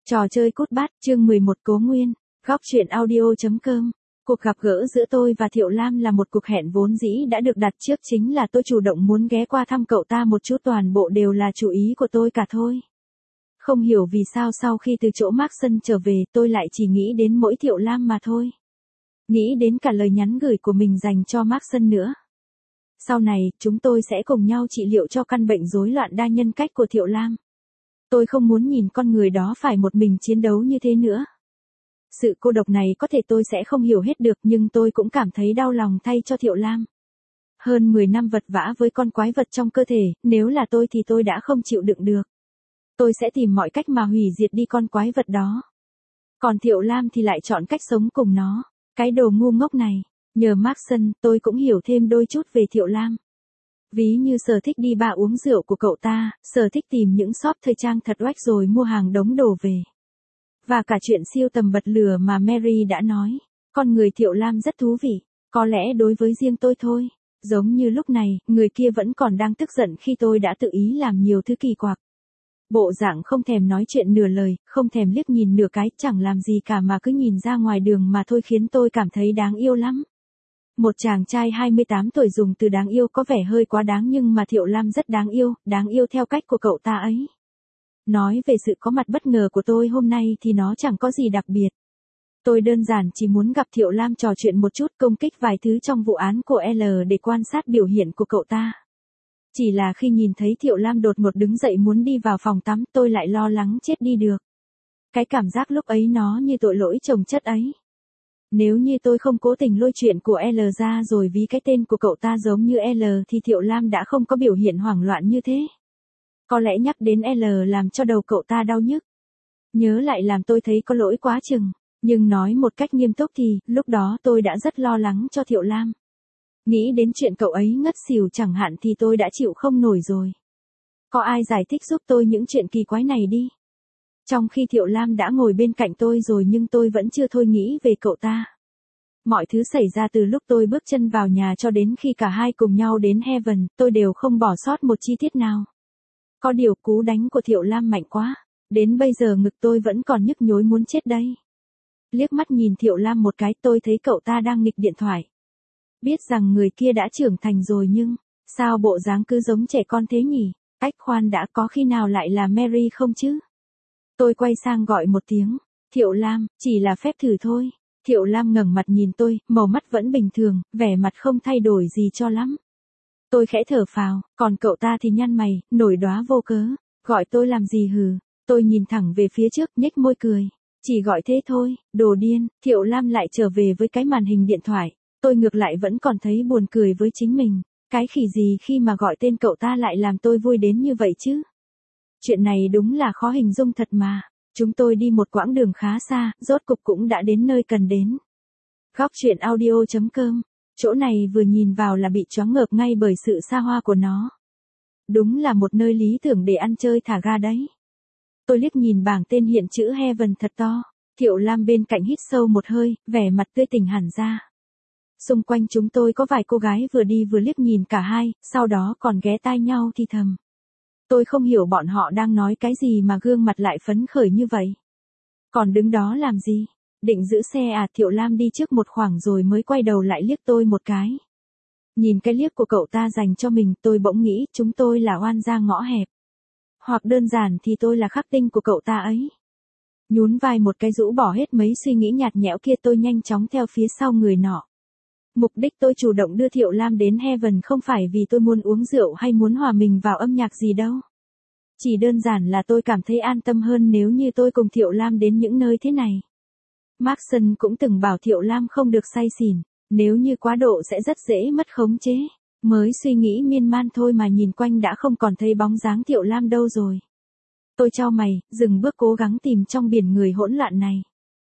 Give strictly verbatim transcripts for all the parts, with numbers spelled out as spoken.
Trò chơi cút bát, chương mười một Cố Nguyên, góc truyện audio.com. Cuộc gặp gỡ giữa tôi và Thiệu Lam là một cuộc hẹn vốn dĩ đã được đặt trước, chính là tôi chủ động muốn ghé qua thăm cậu ta một chút, toàn bộ đều là chủ ý của tôi cả thôi. Không hiểu vì sao sau khi từ chỗ Markson trở về tôi lại chỉ nghĩ đến mỗi Thiệu Lam mà thôi. Nghĩ đến cả lời nhắn gửi của mình dành cho Markson nữa. Sau này, chúng tôi sẽ cùng nhau trị liệu cho căn bệnh rối loạn đa nhân cách của Thiệu Lam. Tôi không muốn nhìn con người đó phải một mình chiến đấu như thế nữa. Sự cô độc này có thể tôi sẽ không hiểu hết được, nhưng tôi cũng cảm thấy đau lòng thay cho Thiệu Lam. Hơn mười năm vật vã với con quái vật trong cơ thể, nếu là tôi thì tôi đã không chịu đựng được. Tôi sẽ tìm mọi cách mà hủy diệt đi con quái vật đó. Còn Thiệu Lam thì lại chọn cách sống cùng nó. Cái đồ ngu ngốc này. Nhờ Markson, tôi cũng hiểu thêm đôi chút về Thiệu Lam. Ví như sở thích đi bar uống rượu của cậu ta, sở thích tìm những shop thời trang thật oách rồi mua hàng đống đồ về. Và cả chuyện siêu tầm bật lửa mà Mary đã nói. Con người Thiệu Lam rất thú vị. Có lẽ đối với riêng tôi thôi. Giống như lúc này, người kia vẫn còn đang tức giận khi tôi đã tự ý làm nhiều thứ kỳ quặc. Bộ dạng không thèm nói chuyện nửa lời, không thèm liếc nhìn nửa cái, chẳng làm gì cả mà cứ nhìn ra ngoài đường mà thôi, khiến tôi cảm thấy đáng yêu lắm. Một chàng trai hai mươi tám tuổi dùng từ đáng yêu có vẻ hơi quá đáng, nhưng mà Thiệu Lam rất đáng yêu, đáng yêu theo cách của cậu ta ấy. Nói về sự có mặt bất ngờ của tôi hôm nay thì nó chẳng có gì đặc biệt. Tôi đơn giản chỉ muốn gặp Thiệu Lam trò chuyện một chút, công kích vài thứ trong vụ án của L để quan sát biểu hiện của cậu ta. Chỉ là khi nhìn thấy Thiệu Lam đột ngột đứng dậy muốn đi vào phòng tắm, tôi lại lo lắng chết đi được. Cái cảm giác lúc ấy nó như tội lỗi chồng chất ấy. Nếu như tôi không cố tình lôi chuyện của L ra rồi ví cái tên của cậu ta giống như L thì Thiệu Lam đã không có biểu hiện hoảng loạn như thế. Có lẽ nhắc đến L làm cho đầu cậu ta đau nhức. Nhớ lại làm tôi thấy có lỗi quá chừng. Nhưng nói một cách nghiêm túc thì, lúc đó tôi đã rất lo lắng cho Thiệu Lam. Nghĩ đến chuyện cậu ấy ngất xỉu chẳng hạn thì tôi đã chịu không nổi rồi. Có ai giải thích giúp tôi những chuyện kỳ quái này đi. Trong khi Thiệu Lam đã ngồi bên cạnh tôi rồi nhưng tôi vẫn chưa thôi nghĩ về cậu ta. Mọi thứ xảy ra từ lúc tôi bước chân vào nhà cho đến khi cả hai cùng nhau đến Heaven, tôi đều không bỏ sót một chi tiết nào. Có điều cú đánh của Thiệu Lam mạnh quá. Đến bây giờ ngực tôi vẫn còn nhức nhối muốn chết đây. Liếc mắt nhìn Thiệu Lam một cái, tôi thấy cậu ta đang nghịch điện thoại. Biết rằng người kia đã trưởng thành rồi nhưng, sao bộ dáng cứ giống trẻ con thế nhỉ? Ách khoan đã, có khi nào lại là Mary không chứ? Tôi quay sang gọi một tiếng. Thiệu Lam, chỉ là phép thử thôi. Thiệu Lam ngẩng mặt nhìn tôi, màu mắt vẫn bình thường, vẻ mặt không thay đổi gì cho lắm. Tôi khẽ thở phào, còn cậu ta thì nhăn mày, nổi đóa vô cớ. Gọi tôi làm gì hừ? Tôi nhìn thẳng về phía trước, nhếch môi cười. Chỉ gọi thế thôi, đồ điên. Thiệu Lam lại trở về với cái màn hình điện thoại. Tôi ngược lại vẫn còn thấy buồn cười với chính mình. Cái khỉ gì khi mà gọi tên cậu ta lại làm tôi vui đến như vậy chứ? Chuyện này đúng là khó hình dung thật mà. Chúng tôi đi một quãng đường khá xa, rốt cục cũng đã đến nơi cần đến. Góc truyện audio.com. Chỗ này vừa nhìn vào là bị choáng ngợp ngay bởi sự xa hoa của nó. Đúng là một nơi lý tưởng để ăn chơi thả ga đấy. Tôi liếc nhìn bảng tên hiện chữ Heaven thật to. Thiệu Lam bên cạnh hít sâu một hơi, vẻ mặt tươi tỉnh hẳn ra. Xung quanh chúng tôi có vài cô gái vừa đi vừa liếc nhìn cả hai, sau đó còn ghé tai nhau thì thầm. Tôi không hiểu bọn họ đang nói cái gì mà gương mặt lại phấn khởi như vậy. Còn đứng đó làm gì? Định giữ xe à? Thiệu Lam đi trước một khoảng rồi mới quay đầu lại liếc tôi một cái. Nhìn cái liếc của cậu ta dành cho mình, tôi bỗng nghĩ chúng tôi là oan gia ngõ hẹp. Hoặc đơn giản thì tôi là khắc tinh của cậu ta ấy. Nhún vai một cái rũ bỏ hết mấy suy nghĩ nhạt nhẽo kia, tôi nhanh chóng theo phía sau người nọ. Mục đích tôi chủ động đưa Thiệu Lam đến Heaven không phải vì tôi muốn uống rượu hay muốn hòa mình vào âm nhạc gì đâu. Chỉ đơn giản là tôi cảm thấy an tâm hơn nếu như tôi cùng Thiệu Lam đến những nơi thế này. Markson cũng từng bảo Thiệu Lam không được say xỉn, nếu như quá độ sẽ rất dễ mất khống chế. Mới suy nghĩ miên man thôi mà nhìn quanh đã không còn thấy bóng dáng Thiệu Lam đâu rồi. Tôi chau mày, dừng bước cố gắng tìm trong biển người hỗn loạn này.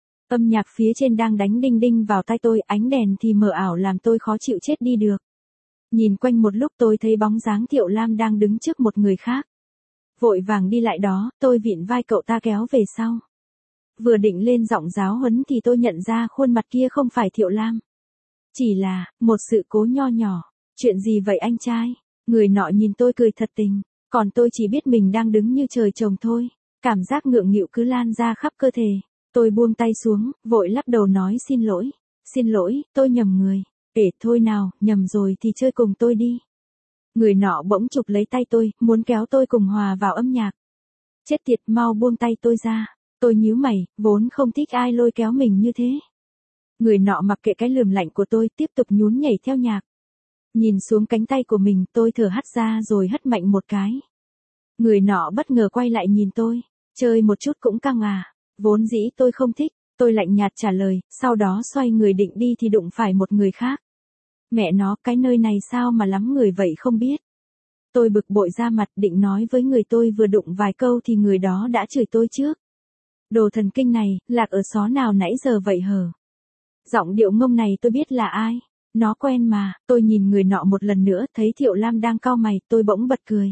Âm nhạc phía trên đang đánh đinh đinh vào tai tôi, ánh đèn thì mờ ảo làm tôi khó chịu chết đi được. Nhìn quanh một lúc tôi thấy bóng dáng Thiệu Lam đang đứng trước một người khác. Vội vàng đi lại đó, tôi vịn vai cậu ta kéo về sau. Vừa định lên giọng giáo huấn thì tôi nhận ra khuôn mặt kia không phải Thiệu Lam. Chỉ là, một sự cố nho nhỏ. Chuyện gì vậy anh trai? Người nọ nhìn tôi cười thật tình. Còn tôi chỉ biết mình đang đứng như trời trồng thôi. Cảm giác ngượng nghịu cứ lan ra khắp cơ thể. Tôi buông tay xuống, vội lắc đầu nói xin lỗi. Xin lỗi, tôi nhầm người. Để thôi nào, nhầm rồi thì chơi cùng tôi đi. Người nọ bỗng chụp lấy tay tôi, muốn kéo tôi cùng hòa vào âm nhạc. Chết tiệt, mau buông tay tôi ra. Tôi nhíu mày, vốn không thích ai lôi kéo mình như thế. Người nọ mặc kệ cái lườm lạnh của tôi, tiếp tục nhún nhảy theo nhạc. Nhìn xuống cánh tay của mình, tôi thở hắt ra rồi hất mạnh một cái. Người nọ bất ngờ quay lại nhìn tôi. Chơi một chút cũng căng à? Vốn dĩ tôi không thích. Tôi lạnh nhạt trả lời, sau đó xoay người định đi thì đụng phải một người khác. Mẹ nó, cái nơi này sao mà lắm người vậy không biết. Tôi bực bội ra mặt định nói với người tôi vừa đụng vài câu thì người đó đã chửi tôi trước. Đồ thần kinh này, lạc ở xó nào nãy giờ vậy hờ? Giọng điệu ngông này tôi biết là ai. Nó quen mà. Tôi nhìn người nọ một lần nữa, thấy Thiệu Lam đang cau mày, tôi bỗng bật cười.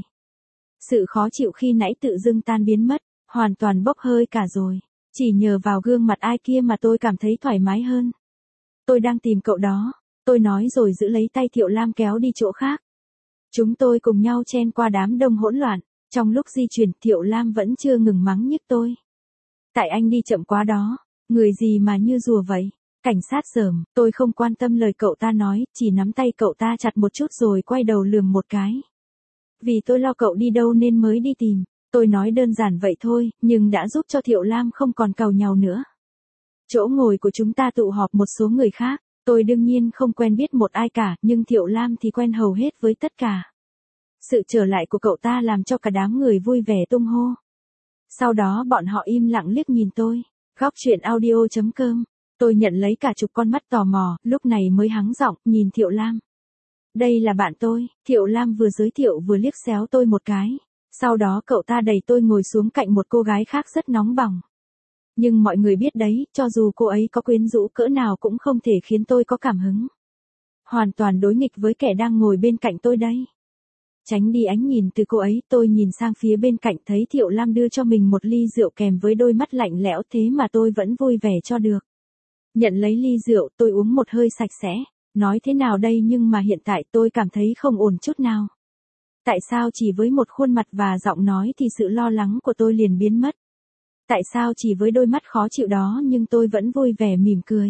Sự khó chịu khi nãy tự dưng tan biến mất, hoàn toàn bốc hơi cả rồi. Chỉ nhờ vào gương mặt ai kia mà tôi cảm thấy thoải mái hơn. Tôi đang tìm cậu đó. Tôi nói rồi giữ lấy tay Thiệu Lam kéo đi chỗ khác. Chúng tôi cùng nhau chen qua đám đông hỗn loạn. Trong lúc di chuyển, Thiệu Lam vẫn chưa ngừng mắng nhức tôi. Tại anh đi chậm quá đó. Người gì mà như rùa vậy? Cảnh sát dởm. Tôi không quan tâm lời cậu ta nói, chỉ nắm tay cậu ta chặt một chút rồi quay đầu lườm một cái. Vì tôi lo cậu đi đâu nên mới đi tìm. Tôi nói đơn giản vậy thôi, nhưng đã giúp cho Thiệu Lam không còn càu nhàu nữa. Chỗ ngồi của chúng ta tụ họp một số người khác. Tôi đương nhiên không quen biết một ai cả, nhưng Thiệu Lam thì quen hầu hết với tất cả. Sự trở lại của cậu ta làm cho cả đám người vui vẻ tung hô. Sau đó bọn họ im lặng liếc nhìn tôi. Góc truyện audio chấm com. Tôi nhận lấy cả chục con mắt tò mò, lúc này mới hắng giọng, nhìn Thiệu Lam. Đây là bạn tôi. Thiệu Lam vừa giới thiệu vừa liếc xéo tôi một cái. Sau đó cậu ta đẩy tôi ngồi xuống cạnh một cô gái khác rất nóng bỏng. Nhưng mọi người biết đấy, cho dù cô ấy có quyến rũ cỡ nào cũng không thể khiến tôi có cảm hứng. Hoàn toàn đối nghịch với kẻ đang ngồi bên cạnh tôi đây. Tránh đi ánh nhìn từ cô ấy, tôi nhìn sang phía bên cạnh thấy Thiệu Lam đưa cho mình một ly rượu kèm với đôi mắt lạnh lẽo, thế mà tôi vẫn vui vẻ cho được. Nhận lấy ly rượu, tôi uống một hơi sạch sẽ. Nói thế nào đây, nhưng mà hiện tại tôi cảm thấy không ổn chút nào. Tại sao chỉ với một khuôn mặt và giọng nói thì sự lo lắng của tôi liền biến mất? Tại sao chỉ với đôi mắt khó chịu đó nhưng tôi vẫn vui vẻ mỉm cười?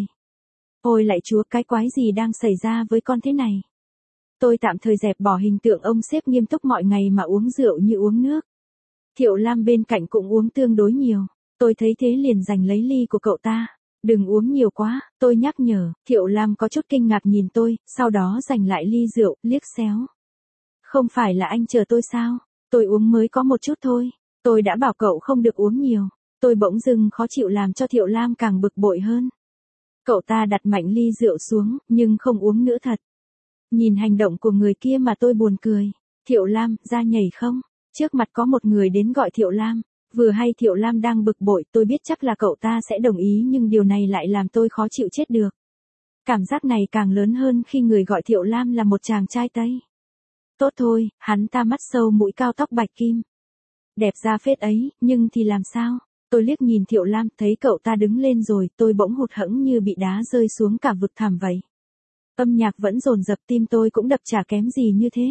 Ôi lạy chúa, cái quái gì đang xảy ra với con thế này? Tôi tạm thời dẹp bỏ hình tượng ông sếp nghiêm túc mọi ngày mà uống rượu như uống nước. Thiệu Lam bên cạnh cũng uống tương đối nhiều. Tôi thấy thế liền giành lấy ly của cậu ta. Đừng uống nhiều quá, tôi nhắc nhở. Thiệu Lam có chút kinh ngạc nhìn tôi, sau đó giành lại ly rượu, liếc xéo. Không phải là anh chờ tôi sao? Tôi uống mới có một chút thôi. Tôi đã bảo cậu không được uống nhiều. Tôi bỗng dưng khó chịu làm cho Thiệu Lam càng bực bội hơn. Cậu ta đặt mạnh ly rượu xuống, nhưng không uống nữa thật. Nhìn hành động của người kia mà tôi buồn cười. Thiệu Lam, ra nhảy không? Trước mặt có một người đến gọi Thiệu Lam. Vừa hay Thiệu Lam đang bực bội, tôi biết chắc là cậu ta sẽ đồng ý nhưng điều này lại làm tôi khó chịu chết được. Cảm giác này càng lớn hơn khi người gọi Thiệu Lam là một chàng trai Tây. Tốt thôi, hắn ta mắt sâu mũi cao tóc bạch kim. Đẹp ra phết ấy, nhưng thì làm sao? Tôi liếc nhìn Thiệu Lam, thấy cậu ta đứng lên rồi, tôi bỗng hụt hẫng như bị đá rơi xuống cả vực thẳm vậy. Âm nhạc vẫn dồn dập, tim tôi cũng đập chả kém gì như thế.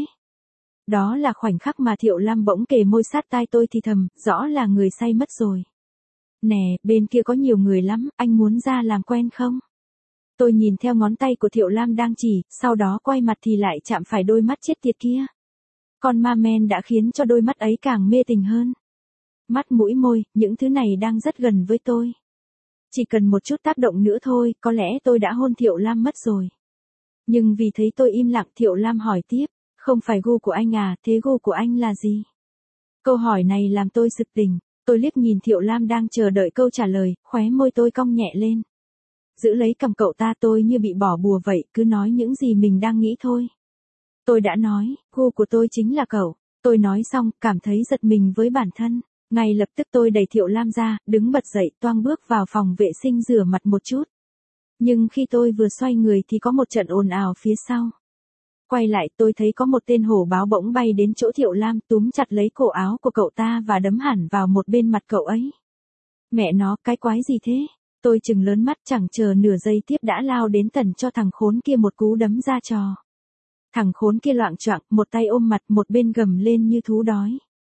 Đó là khoảnh khắc mà Thiệu Lam bỗng kề môi sát tai tôi thì thầm, rõ là người say mất rồi. Nè, bên kia có nhiều người lắm, anh muốn ra làm quen không? Tôi nhìn theo ngón tay của Thiệu Lam đang chỉ, sau đó quay mặt thì lại chạm phải đôi mắt chết tiệt kia. Con ma men đã khiến cho đôi mắt ấy càng mê tình hơn. Mắt mũi môi, những thứ này đang rất gần với tôi. Chỉ cần một chút tác động nữa thôi, có lẽ tôi đã hôn Thiệu Lam mất rồi. Nhưng vì thấy tôi im lặng, Thiệu Lam hỏi tiếp, không phải gu của anh à, thế gu của anh là gì? Câu hỏi này làm tôi sực tỉnh, tôi liếc nhìn Thiệu Lam đang chờ đợi câu trả lời, khóe môi tôi cong nhẹ lên. Giữ lấy cầm cậu ta, tôi như bị bỏ bùa vậy, cứ nói những gì mình đang nghĩ thôi. Tôi đã nói, gu của tôi chính là cậu. Tôi nói xong, cảm thấy giật mình với bản thân. Ngay lập tức tôi đẩy Thiệu Lam ra, đứng bật dậy, toang bước vào phòng vệ sinh rửa mặt một chút. Nhưng khi tôi vừa xoay người thì có một trận ồn ào phía sau. Quay lại tôi thấy có một tên hổ báo bỗng bay đến chỗ Thiệu Lam, túm chặt lấy cổ áo của cậu ta và đấm hẳn vào một bên mặt cậu ấy. Mẹ nó, cái quái gì thế? Tôi chừng lớn mắt, chẳng chờ nửa giây tiếp đã lao đến tần cho thằng khốn kia một cú đấm ra trò. Thằng khốn kia loạng choạng, một tay ôm mặt, một bên gầm lên như thú đói.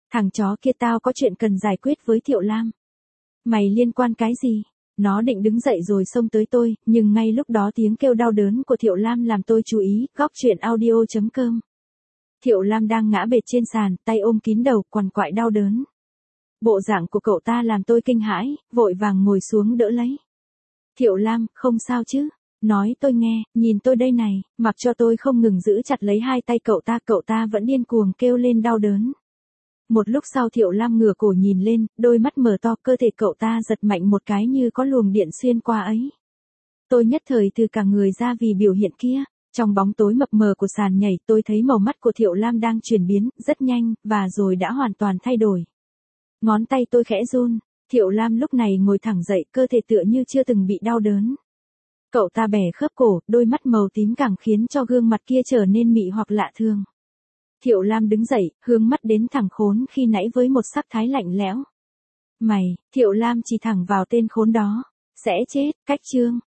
Thằng chó kia tao có chuyện cần giải quyết với Thiệu Lam. Mày liên quan cái gì? Nó định đứng dậy rồi xông tới tôi, nhưng ngay lúc đó tiếng kêu đau đớn của Thiệu Lam làm tôi chú ý. Góc truyện audio chấm com. Thiệu Lam đang ngã bệt trên sàn, tay ôm kín đầu, quằn quại đau đớn. Bộ dạng của cậu ta làm tôi kinh hãi, vội vàng ngồi xuống đỡ lấy. Thiệu Lam, không sao chứ? Nói tôi nghe, nhìn tôi đây này, mặc cho tôi không ngừng giữ chặt lấy hai tay cậu ta, cậu ta vẫn điên cuồng kêu lên đau đớn. Một lúc sau Thiệu Lam ngửa cổ nhìn lên, đôi mắt mở to, cơ thể cậu ta giật mạnh một cái như có luồng điện xuyên qua ấy. Tôi nhất thời từ cả người ra vì biểu hiện kia. Trong bóng tối mập mờ của sàn nhảy, tôi thấy màu mắt của Thiệu Lam đang chuyển biến, rất nhanh, và rồi đã hoàn toàn thay đổi. Ngón tay tôi khẽ run, Thiệu Lam lúc này ngồi thẳng dậy, cơ thể tựa như chưa từng bị đau đớn. Cậu ta bẻ khớp cổ, đôi mắt màu tím càng khiến cho gương mặt kia trở nên mị hoặc lạ thường. Thiệu Lam đứng dậy, hướng mắt đến thằng khốn khi nãy với một sắc thái lạnh lẽo. Mày, Thiệu Lam chỉ thẳng vào tên khốn đó. Sẽ chết, cách chương.